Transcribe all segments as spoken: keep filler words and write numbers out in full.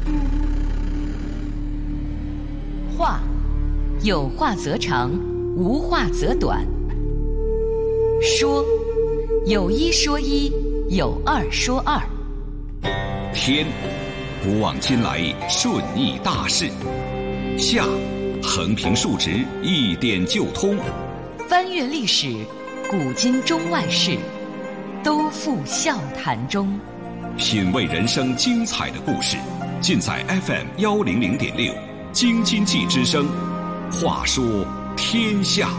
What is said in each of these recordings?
话，有话则长，无话则短。说，有一说一，有二说二。 天，古往今来顺义大事。下，横平竖直，一点就通。 翻阅历史，古今中外事，都付笑谈中。 品味人生精彩的故事，尽在 F M 一零零点六京津冀之声。话说天下。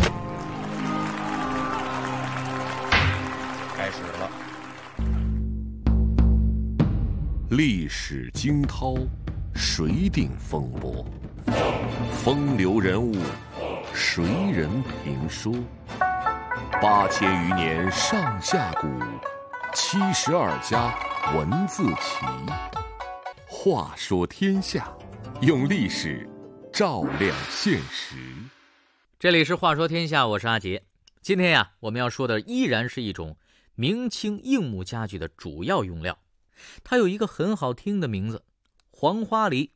开始了。 历史惊涛，谁定风波？风流人物，谁人评说？八千余年上下古，七十二家文字齐。话说天下，用历史照亮现实。 这里是话说天下，我是阿杰。今天呀，我们要说的依然是一种明清硬木家具的主要用料，它有一个很好听的名字——黄花梨。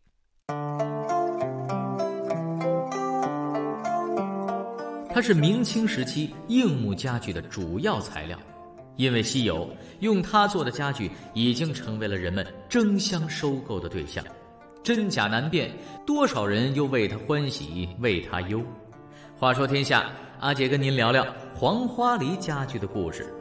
它是明清时期硬木家具的主要材料，因为稀有，用它做的家具已经成为了人们争相收购的对象，真假难辨，多少人又为它欢喜，为它忧。话说天下，阿杰跟您聊聊黄花梨家具的故事。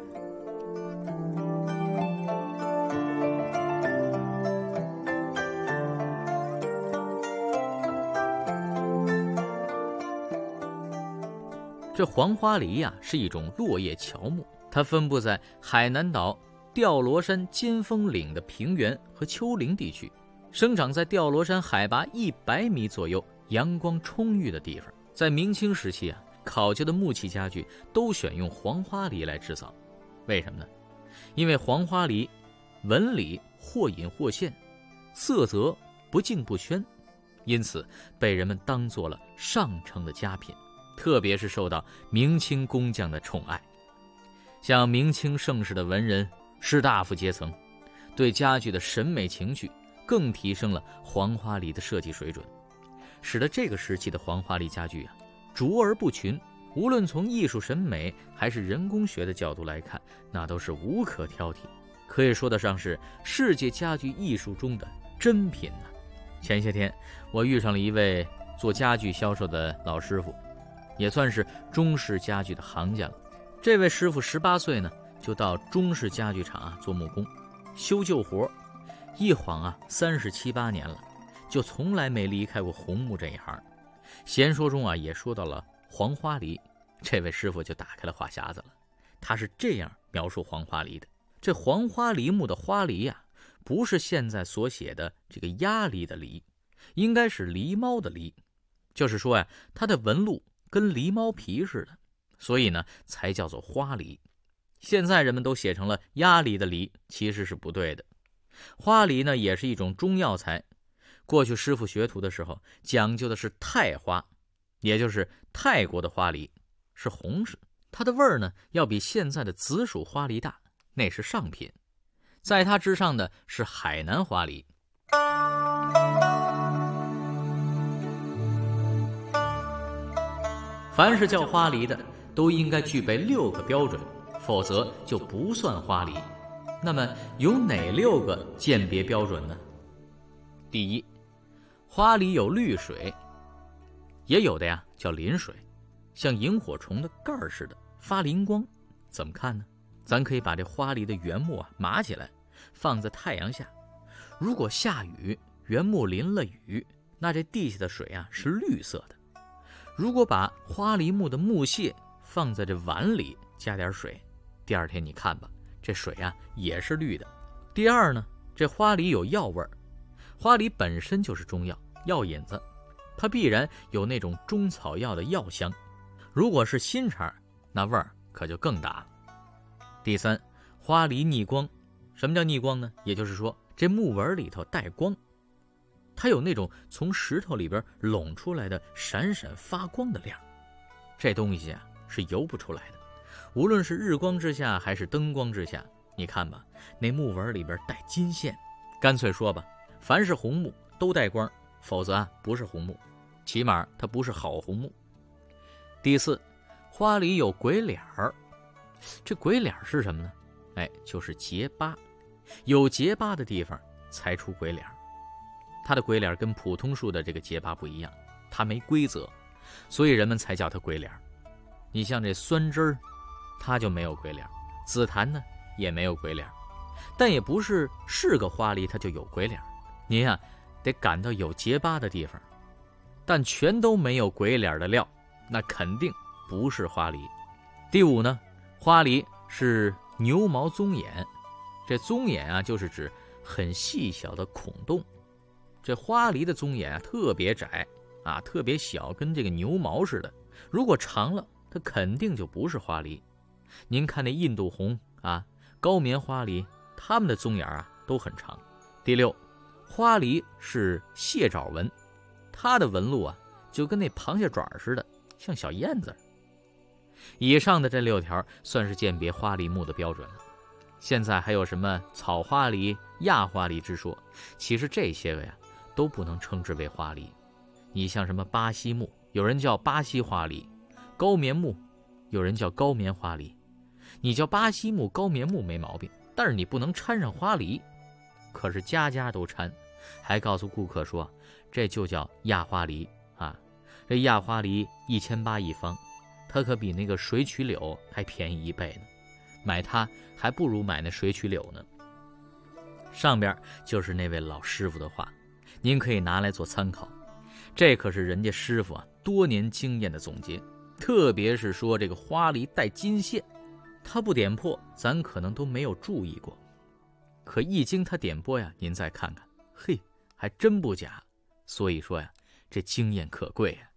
这黄花梨呀、啊，是一种落叶乔木，它分布在海南岛吊罗山尖峰岭的平原和丘陵地区，生长在吊罗山海拔一百米左右、阳光充裕的地方。在明清时期啊，考究的木器家具都选用黄花梨来制造，为什么呢？因为黄花梨纹理或隐或现，色泽不净不宣，因此被人们当作了上乘的佳品。特别是受到明清工匠的宠爱，像明清盛世的文人、士大夫阶层，对家具的审美情趣更提升了黄花梨的设计水准，使得这个时期的黄花梨家具啊，卓而不群。无论从艺术审美还是人工学的角度来看，那都是无可挑剔，可以说得上是世界家具艺术中的珍品呢、啊。前些天我遇上了一位做家具销售的老师傅，也算是中式家具的行家了。这位师傅十八岁呢，就到中式家具厂啊做木工，修旧活，一晃啊三十七八年了，就从来没离开过红木这一行。闲说中啊也说到了黄花梨，这位师傅就打开了话匣子了。他是这样描述黄花梨的：这黄花梨木的花梨呀、啊，不是现在所写的这个鸭梨的梨，应该是狸猫的狸，就是说呀、啊，它的纹路跟狸猫皮似的，所以呢才叫做花梨。现在人们都写成了鸭梨的梨，其实是不对的。花梨呢也是一种中药材，过去师傅学徒的时候讲究的是泰花，也就是泰国的花梨，是红柿，它的味儿呢要比现在的紫薯花梨大，那是上品。在它之上的是海南花梨。凡是叫花梨的都应该具备六个标准，否则就不算花梨。那么有哪六个鉴别标准呢？第一，花梨有绿水，也有的呀叫磷水，像萤火虫的盖儿似的发灵光。怎么看呢？咱可以把这花梨的原木啊码起来，放在太阳下。如果下雨，原木淋了雨，那这地下的水啊是绿色的。如果把花梨木的木屑放在这碗里，加点水，第二天你看吧，这水啊也是绿的。第二呢，这花梨有药味儿，花梨本身就是中药药引子，它必然有那种中草药的药香。如果是新茬，那味儿可就更大了。第三，花梨逆光。什么叫逆光呢？也就是说这木纹里头带光，它有那种从石头里边拢出来的闪闪发光的亮，这东西啊是游不出来的。无论是日光之下还是灯光之下，你看吧，那木纹里边带金线，干脆说吧， 凡是红木都带光，否则啊不是红木，起码它不是好红木。第四，花里有鬼脸儿。这鬼脸是什么呢？哎，就是结疤，有结疤的地方才出鬼脸。它的鬼脸跟普通树的这个结疤不一样，它没规则，所以人们才叫它鬼脸。你像这酸枝儿，它就没有鬼脸；紫檀呢，也没有鬼脸。但也不是是个花梨它就有鬼脸，您啊得赶到有结疤的地方。但全都没有鬼脸的料，那肯定不是花梨。第五呢，花梨是牛毛棕眼。这棕眼啊，就是指很细小的孔洞。这花梨的棕眼啊特别窄啊，特别小，跟这个牛毛似的。如果长了，它肯定就不是花梨。您看那印度红啊、高棉花梨，它们的棕眼啊都很长。第六，花梨是蟹爪纹，它的纹路啊就跟那螃蟹爪似的，像小燕子。以上的这六条算是鉴别花梨木的标准了。现在还有什么草花梨、亚花梨之说，其实这些个呀都不能称之为花梨。你像什么巴西木，有人叫巴西花梨；高棉木，有人叫高棉花梨。你叫巴西木、高棉木没毛病，但是你不能掺上花梨。可是家家都掺，还告诉顾客说这就叫亚花梨啊！这亚花梨一千八一方，它可比那个水曲柳还便宜一倍呢。买它还不如买那水曲柳呢。上边就是那位老师傅的话，您可以拿来做参考。这可是人家师傅啊多年经验的总结，特别是说这个花梨带金线，他不点破咱可能都没有注意过，可一经他点拨呀，您再看看，嘿，还真不假。所以说呀，这经验可贵呀。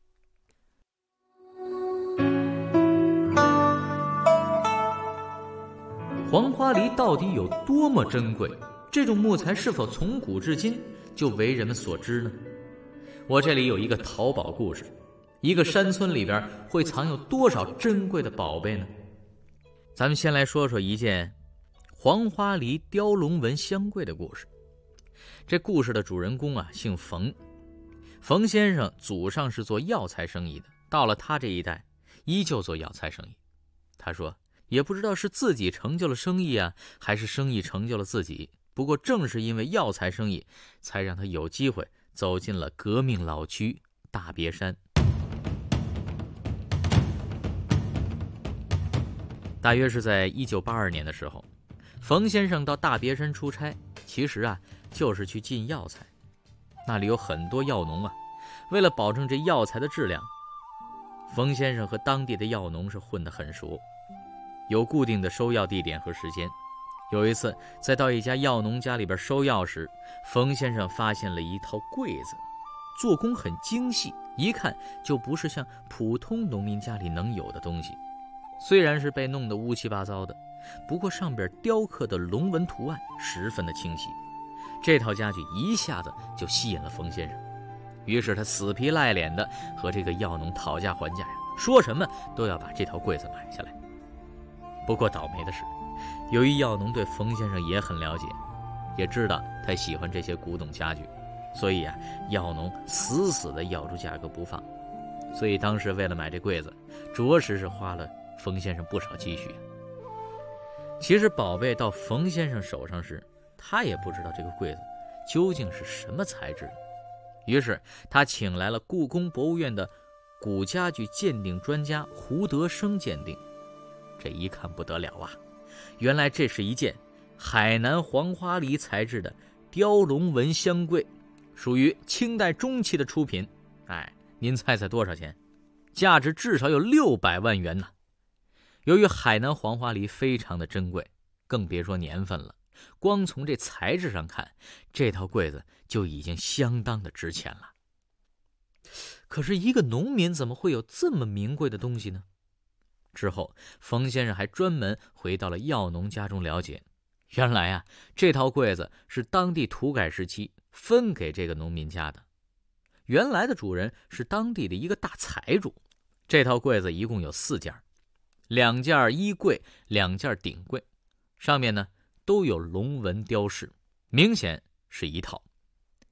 黄花梨到底有多么珍贵？这种木材是否从古至今就为人们所知呢？我这里有一个淘宝故事，一个山村里边会藏有多少珍贵的宝贝呢？咱们先来说说一件黄花梨雕龙纹香柜的故事。这故事的主人公啊姓冯，冯先生祖上是做药材生意的，到了他这一代依旧做药材生意。他说也不知道是自己成就了生意啊，还是生意成就了自己，不过正是因为药材生意，才让他有机会走进了革命老区大别山。大约是在一九八二年的时候，冯先生到大别山出差，其实啊就是去进药材。那里有很多药农啊，为了保证这药材的质量，冯先生和当地的药农是混得很熟，有固定的收药地点和时间。有一次在到一家药农家里边收药时，冯先生发现了一套柜子，做工很精细，一看就不是像普通农民家里能有的东西。虽然是被弄得乌七八糟的，不过上边雕刻的龙纹图案十分的清晰。这套家具一下子就吸引了冯先生，于是他死皮赖脸的和这个药农讨价还价呀，说什么都要把这套柜子买下来。不过倒霉的是，由于药农对冯先生也很了解，也知道他喜欢这些古董家具，所以啊，药农死死的咬住价格不放。所以当时为了买这柜子，着实是花了冯先生不少积蓄。其实宝贝到冯先生手上时，他也不知道这个柜子究竟是什么材质的。于是他请来了故宫博物院的古家具鉴定专家胡德生鉴定。这一看不得了啊，原来这是一件海南黄花梨材质的雕龙纹香柜，属于清代中期的出品。哎，您猜猜多少钱？价值至少有六百万元呢。由于海南黄花梨非常的珍贵，更别说年份了，光从这材质上看，这套柜子就已经相当的值钱了。可是一个农民怎么会有这么名贵的东西呢？之后冯先生还专门回到了药农家中了解，原来啊，这套柜子是当地土改时期分给这个农民家的。原来的主人是当地的一个大财主。这套柜子一共有四件，两件衣柜，两件顶柜，上面呢都有龙纹雕饰，明显是一套。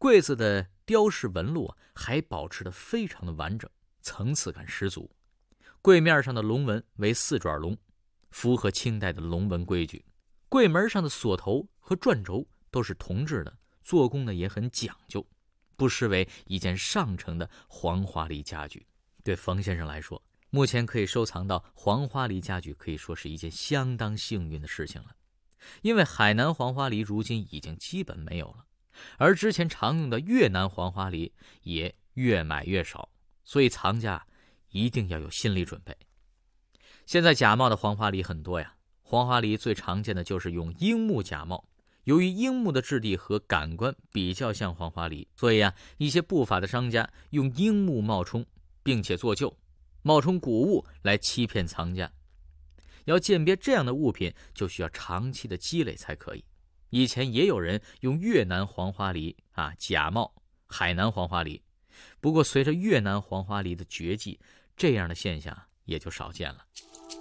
柜子的雕饰纹路还保持得非常的完整，层次感十足。柜面上的龙纹为四爪龙，符合清代的龙纹规矩。柜门上的锁头和转轴都是铜制的，做工呢也很讲究，不失为一件上乘的黄花梨家具。对冯先生来说，目前可以收藏到黄花梨家具可以说是一件相当幸运的事情了。因为海南黄花梨如今已经基本没有了，而之前常用的越南黄花梨也越买越少，所以藏家一定要有心理准备。现在假冒的黄花梨很多呀，黄花梨最常见的就是用樱木假冒。由于樱木的质地和感官比较像黄花梨，所以啊，一些不法的商家用樱木冒充，并且做旧，冒充古物来欺骗藏家。要鉴别这样的物品，就需要长期的积累才可以。以前也有人用越南黄花梨啊假冒海南黄花梨，不过随着越南黄花梨的绝迹，这样的现象也就少见了。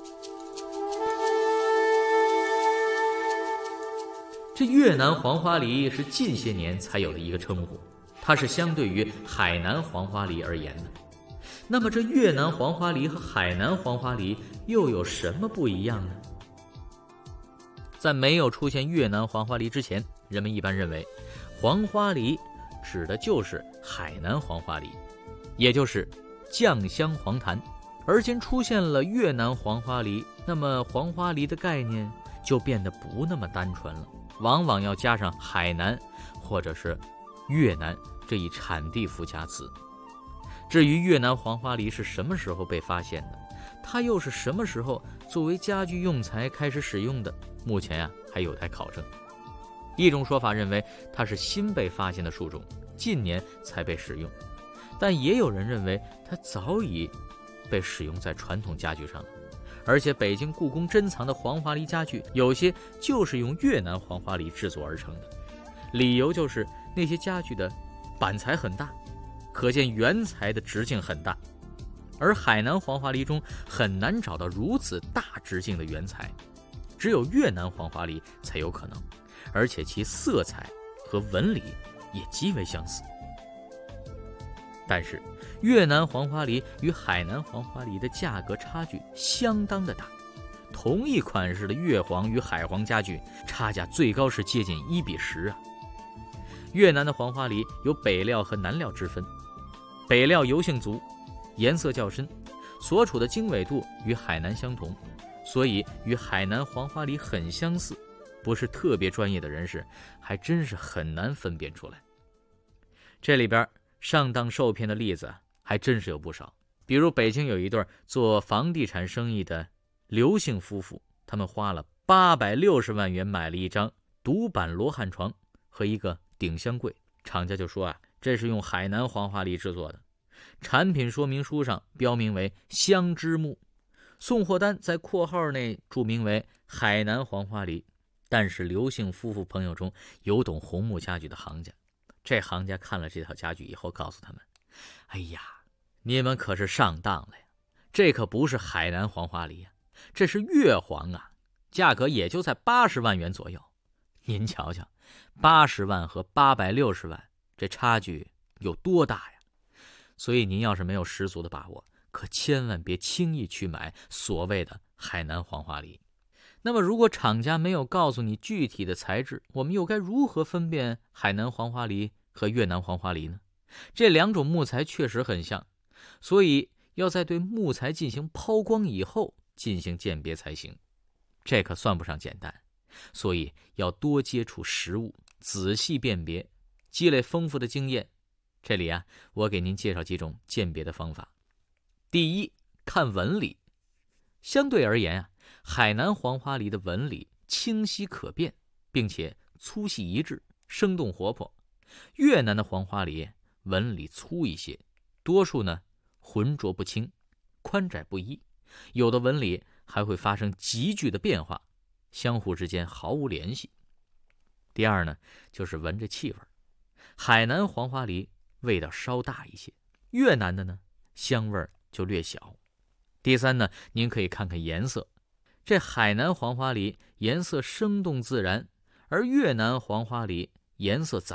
这越南黄花梨是近些年才有的一个称呼，它是相对于海南黄花梨而言的。那么这越南黄花梨和海南黄花梨又有什么不一样呢？在没有出现越南黄花梨之前，人们一般认为黄花梨指的就是海南黄花梨，也就是酱香黄檀。而今出现了越南黄花梨，那么黄花梨的概念就变得不那么单纯了，往往要加上海南或者是越南这一产地附加词。至于越南黄花梨是什么时候被发现的，它又是什么时候作为家具用材开始使用的，目前啊还有待考证。一种说法认为它是新被发现的树种，近年才被使用，但也有人认为它早已被使用在传统家具上了。而且北京故宫珍藏的黄花梨家具，有些就是用越南黄花梨制作而成的，理由就是那些家具的板材很大，可见原材的直径很大，而海南黄花梨中很难找到如此大直径的原材，只有越南黄花梨才有可能，而且其色彩和纹理也极为相似。但是越南黄花梨与海南黄花梨的价格差距相当的大，同一款式的越黄与海黄家具差价最高是接近一比十啊。越南的黄花梨有北料和南料之分，北料油性足，颜色较深，所处的经纬度与海南相同，所以与海南黄花梨很相似，不是特别专业的人士还真是很难分辨出来。这里边上当受骗的例子还真是有不少，比如北京有一对做房地产生意的刘姓夫妇，他们花了八百六十万元买了一张独板罗汉床和一个顶箱柜，厂家就说啊，这是用海南黄花梨制作的，产品说明书上标明为香芝木，送货单在括号内注明为海南黄花梨。但是刘姓夫妇朋友中有懂红木家具的行家，这行家看了这套家具以后告诉他们，哎呀，你们可是上当了呀，这可不是海南黄花梨啊，这是越黄啊，价格也就在八十万元左右。您瞧瞧，八十万和八百六十万，这差距有多大呀？所以您要是没有十足的把握，可千万别轻易去买所谓的海南黄花梨。那么如果厂家没有告诉你具体的材质，我们又该如何分辨海南黄花梨和越南黄花梨呢？这两种木材确实很像，所以要在对木材进行抛光以后进行鉴别才行，这可算不上简单，所以要多接触实物，仔细辨别，积累丰富的经验。这里啊，我给您介绍几种鉴别的方法。第一，看纹理。相对而言啊，海南黄花梨的纹理清晰可辨，并且粗细一致，生动活泼。越南的黄花梨纹理粗一些，多数呢浑浊不清，宽窄不一，有的纹理还会发生急剧的变化，相互之间毫无联系。第二呢，就是闻着气味。海南黄花梨味道稍大一些，越南的呢香味就略小。第三呢，您可以看看颜色，这海南黄花梨颜色生动自然，而越南黄花梨颜色杂乱，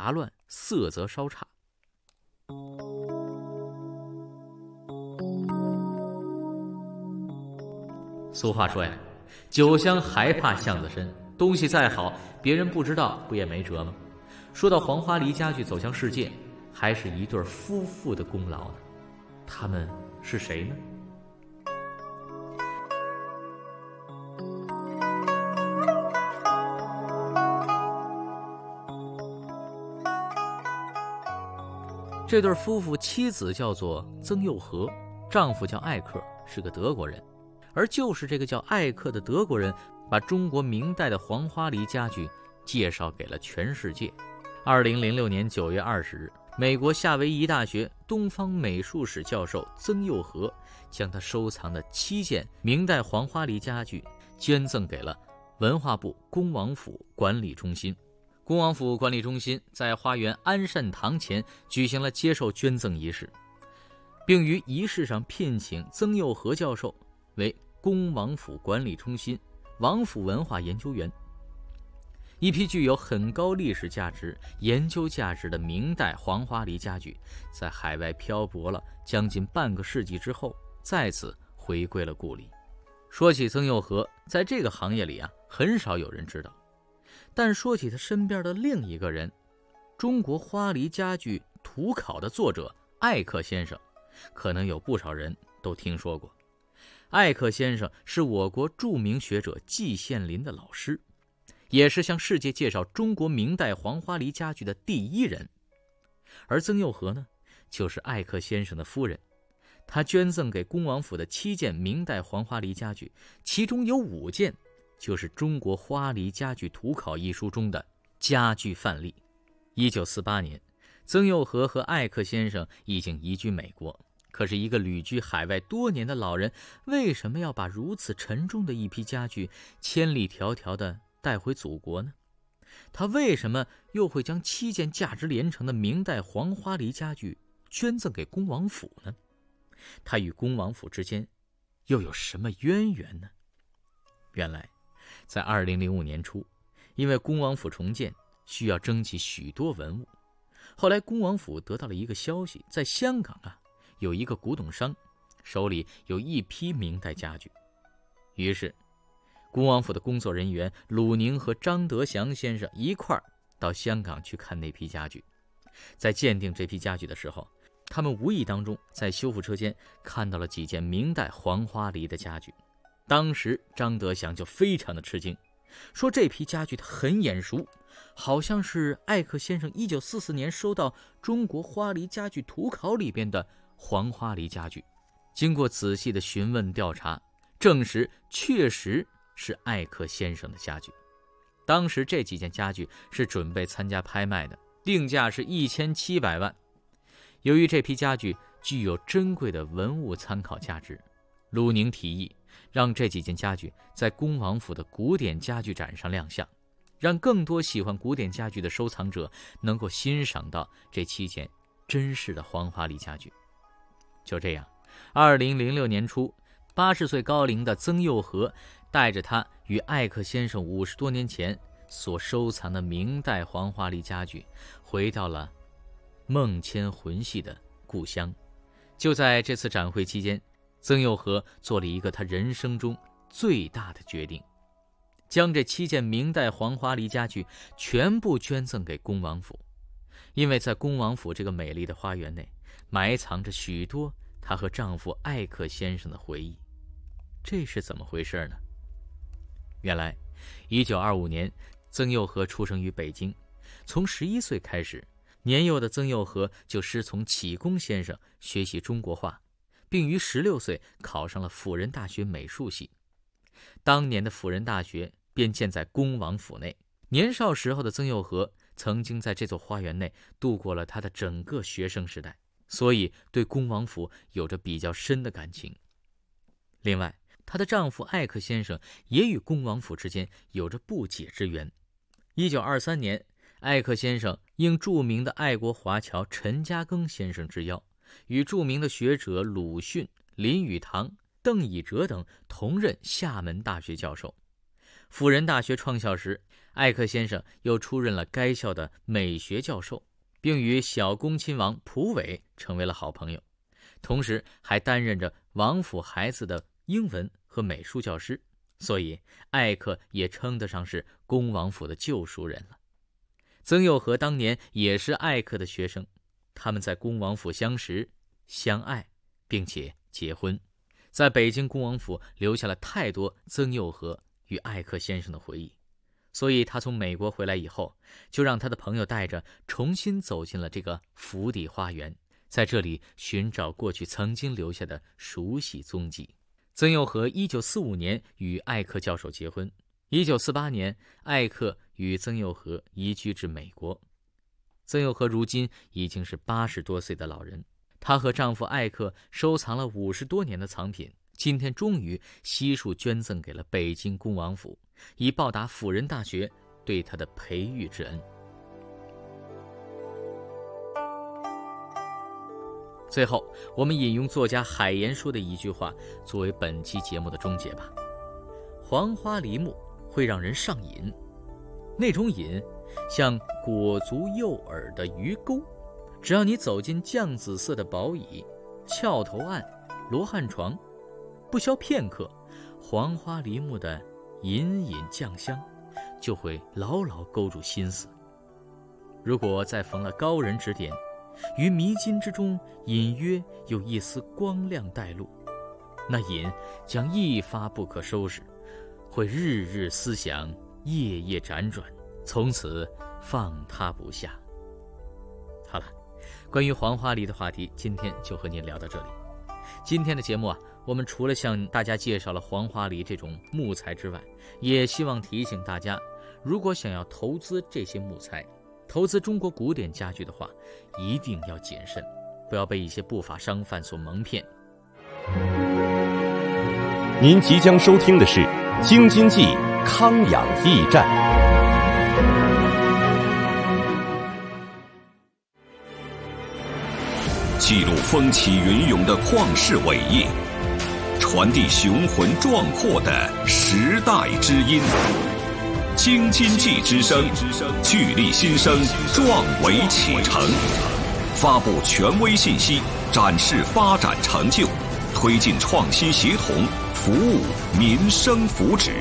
色泽稍差。俗话说呀，酒香还怕巷子深，东西再好，别人不知道不也没辙吗？说到黄花梨家具走向世界，还是一对夫妇的功劳呢。他们是谁呢？这对夫妇妻子叫做曾佑和，丈夫叫艾克，是个德国人。而就是这个叫艾克的德国人，把中国明代的黄花梨家具介绍给了全世界。二零零六年九月二十日，美国夏威夷大学东方美术史教授曾佑和将他收藏的七件明代黄花梨家具捐赠给了文化部恭王府管理中心。恭王府管理中心在花园安善堂前举行了接受捐赠仪式，并于仪式上聘请曾佑和教授为恭王府管理中心王府文化研究员。一批具有很高历史价值、研究价值的明代黄花梨家具，在海外漂泊了将近半个世纪之后，再次回归了故里。说起曾佑和，在这个行业里啊，很少有人知道。但说起他身边的另一个人，中国花梨家具图考的作者艾克先生，可能有不少人都听说过。艾克先生是我国著名学者季羡林的老师，也是向世界介绍中国明代黄花梨家具的第一人。而曾佑和呢，就是艾克先生的夫人。他捐赠给恭王府的七件明代黄花梨家具，其中有五件就是《中国花梨家具图考》一书中的家具范例。一九四八年，曾佑和和艾克先生已经移居美国。可是一个旅居海外多年的老人，为什么要把如此沉重的一批家具千里迢迢地带回祖国呢？他为什么又会将七件价值连城的明代黄花梨家具捐赠给恭王府呢？他与恭王府之间又有什么渊源呢？原来在二零零五年初，因为恭王府重建需要征集许多文物，后来恭王府得到了一个消息，在香港啊有一个古董商手里有一批明代家具。于是恭王府的工作人员鲁宁和张德祥先生一块儿到香港去看那批家具。在鉴定这批家具的时候，他们无意当中在修复车间看到了几件明代黄花梨的家具。当时张德祥就非常的吃惊，说这批家具他很眼熟，好像是艾克先生一九四四年收到《中国花梨家具图考》里边的黄花梨家具。经过仔细的询问调查，证实确实是艾克先生的家具。当时这几件家具是准备参加拍卖的，定价是一千七百万。由于这批家具具有珍贵的文物参考价值，鲁宁提议让这几件家具在恭王府的古典家具展上亮相，让更多喜欢古典家具的收藏者能够欣赏到这七件珍视的黄花梨家具。就这样，二零零六年初，八十岁高龄的曾佑和带着他与艾克先生五十多年前所收藏的明代黄花梨家具，回到了梦牵魂系的故乡。就在这次展会期间，曾佑和做了一个他人生中最大的决定，将这七件明代黄花梨家具全部捐赠给恭王府。因为在恭王府这个美丽的花园内，埋藏着许多她和丈夫艾克先生的回忆。这是怎么回事呢？原来一九二五年，曾佑和出生于北京。从十一岁开始，年幼的曾佑和就师从启功先生学习中国画，并于十六岁考上了辅仁大学美术系。当年的辅仁大学便建在恭王府内。年少时候的曾佑和曾经在这座花园内度过了他的整个学生时代，所以对恭王府有着比较深的感情。另外，她的丈夫艾克先生也与恭王府之间有着不解之缘。一九二三年，艾克先生应著名的爱国华侨陈嘉庚先生之邀，与著名的学者鲁迅、林语堂、邓以哲等同任厦门大学教授。辅仁大学创校时，艾克先生又出任了该校的美学教授， 并与小恭亲王溥伟成为了好朋友，同时还担任着王府孩子的英文和美术教师，所以艾克也称得上是恭王府的旧熟人了。曾佑和当年也是艾克的学生，他们在恭王府相识、相爱，并且结婚，在北京恭王府留下了太多曾佑和与艾克先生的回忆。所以他从美国回来以后，就让他的朋友带着重新走进了这个府邸花园，在这里寻找过去曾经留下的熟悉踪迹。曾佑和一九四五年与艾克教授结婚，一九四八年艾克与曾佑和移居至美国。曾佑和如今已经是八十多岁的老人，她和丈夫艾克收藏了五十多年的藏品，今天终于悉数捐赠给了北京恭王府，以报答辅仁大学对他的培育之恩。最后，我们引用作家海岩说的一句话作为本期节目的终结吧：黄花梨木会让人上瘾，那种瘾像裹足诱饵的鱼钩，只要你走进酱紫色的宝椅、翘头案、罗汉床，不消片刻，黄花梨木的隐隐酱香就会牢牢勾住心思。如果再逢了高人指点，于迷津之中隐约有一丝光亮带路，那瘾将一发不可收拾，会日日思想，夜夜辗转，从此放他不下。好了，关于黄花梨的话题今天就和您聊到这里。今天的节目啊，我们除了向大家介绍了黄花梨这种木材之外，也希望提醒大家，如果想要投资这些木材，投资中国古典家具的话，一定要谨慎，不要被一些不法商贩所蒙骗。 您即将收听的是《京津冀康养驿站》， 记录风起云涌的旷世伟业，传递雄浑壮阔的时代之音。京津冀之声，聚力新生，壮维启程，发布权威信息，展示发展成就，推进创新协同，服务民生福祉。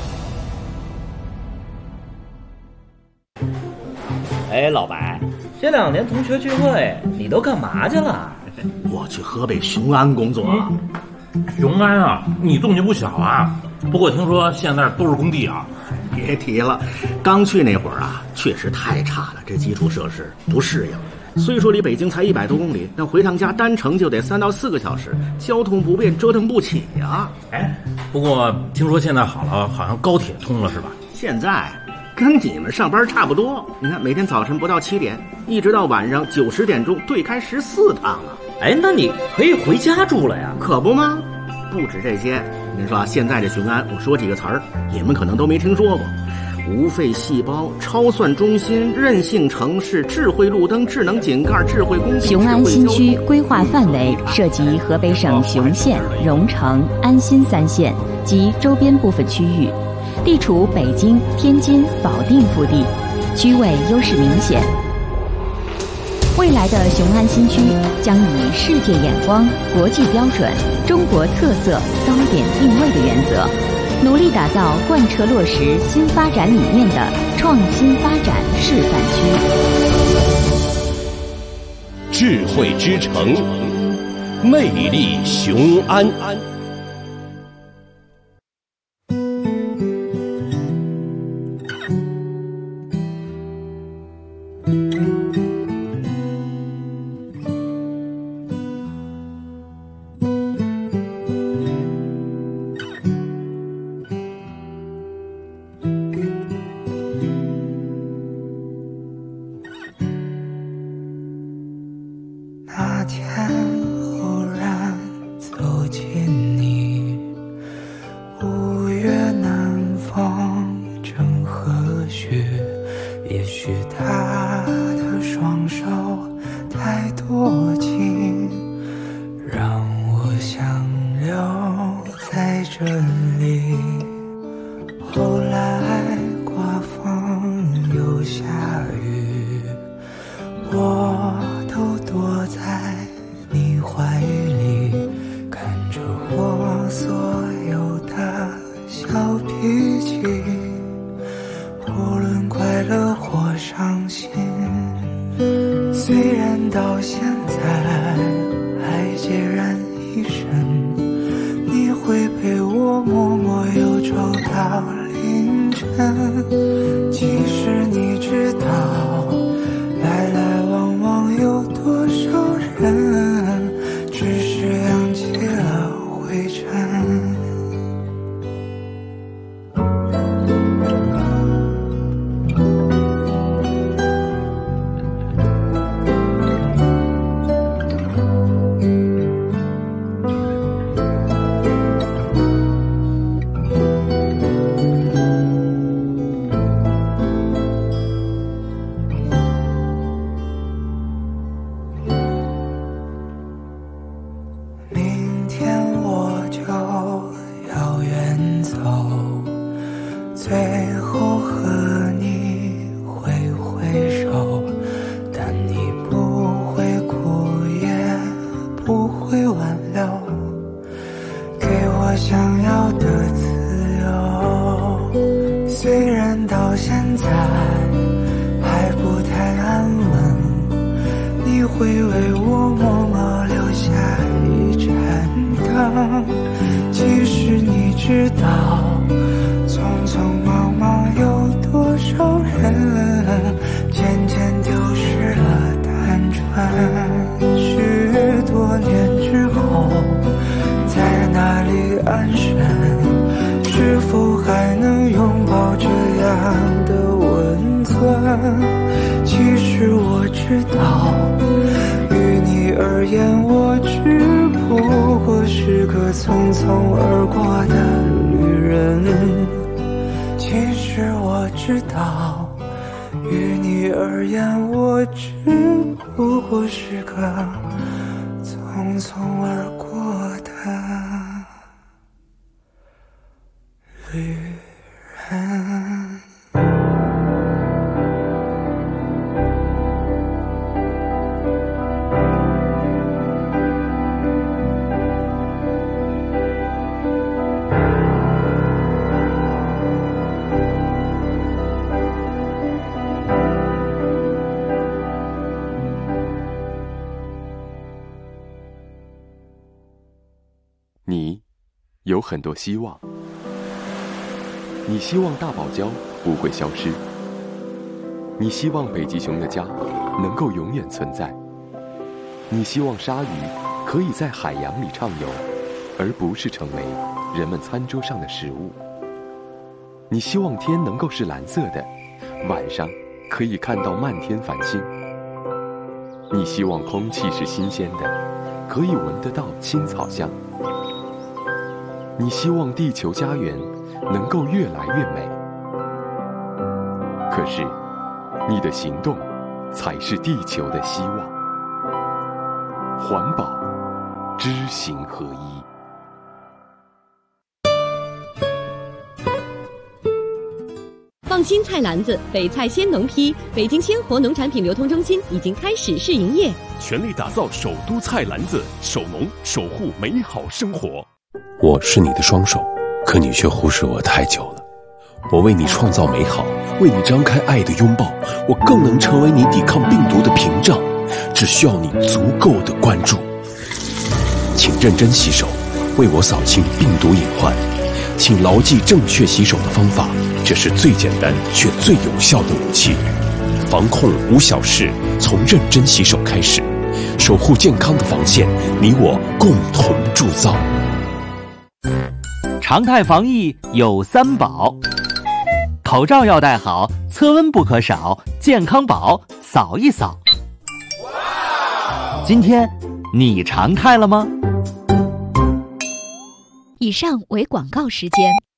哎，老白，这两年同学聚会你都干嘛去了？ 我去河北雄安工作。 嗯、雄安啊，你动静不小啊。不过听说现在都是工地啊。 别提了，刚去那会儿啊，确实太差了，这基础设施不适应。虽说离北京才一百多公里，但回趟家单程就得三到四个小时，交通不便，折腾不起呀。 哎，不过听说现在好了，好像高铁通了是吧？ 现在跟你们上班差不多，你看每天早晨不到七点，一直到晚上九十点钟，对开十四趟呢。 哎，那你可以回家住了呀？ 可不吗？不止这些，您说现在这雄安，我说几个词儿，你们可能都没听说过：无废细胞、超算中心、韧性城市、智慧路灯、智能井盖、智慧公雄安新区规划范围涉及河北省雄县、荣成、安新三县及周边部分区域，地处北京、天津、保定腹地，区位优势明显。未来的雄安新区将以世界眼光、国际标准、中国特色高点定位的原则，努力打造贯彻落实新发展理念的创新发展示范区。 智慧之城，魅力雄安。 那天忽然走进窝在你怀里，看着我所有的小脾气，无论快乐或伤心。虽然到现在还孑然一身，你会陪我默默忧愁到凌晨。其实你知道，来来往往有多少人，只是扬起了灰尘。最后和你挥挥手，但你不会哭也不会挽留，给我想要的自由。虽然到现在还不太安稳，你会为我默默留下一盏灯。其实你知道，匆匆忙忙有多少人，渐渐丢失了单纯。许多年之后，在哪里安身？是否还能拥抱这样的温存？其实我知道，于你而言，我只不过是个匆匆而过的旅人。其实我知道，于你而言，我只不过是个匆匆而过的旅人。 你有很多希望，你希望大堡礁不会消失，你希望北极熊的家能够永远存在，你希望鲨鱼可以在海洋里畅游，而不是成为人们餐桌上的食物，你希望天能够是蓝色的，晚上可以看到漫天繁星，你希望空气是新鲜的，可以闻得到青草香，你希望地球家园能够越来越美。可是，你的行动才是地球的希望。环保，知行合一。 放心菜篮子，北菜鲜农批，北京鲜活农产品流通中心已经开始试营业， 全力打造首都菜篮子，守农守护美好生活。 我是你的双手，可你却忽视我太久了。我为你创造美好，为你张开爱的拥抱，我更能成为你抵抗病毒的屏障，只需要你足够的关注。请认真洗手，为我扫清病毒隐患。请牢记正确洗手的方法，这是最简单却最有效的武器。防控无小事，从认真洗手开始，守护健康的防线，你我共同铸造。 常态防疫有三宝，口罩要戴好，测温不可少，健康宝扫一扫。今天你常态了吗？ 以上为广告时间。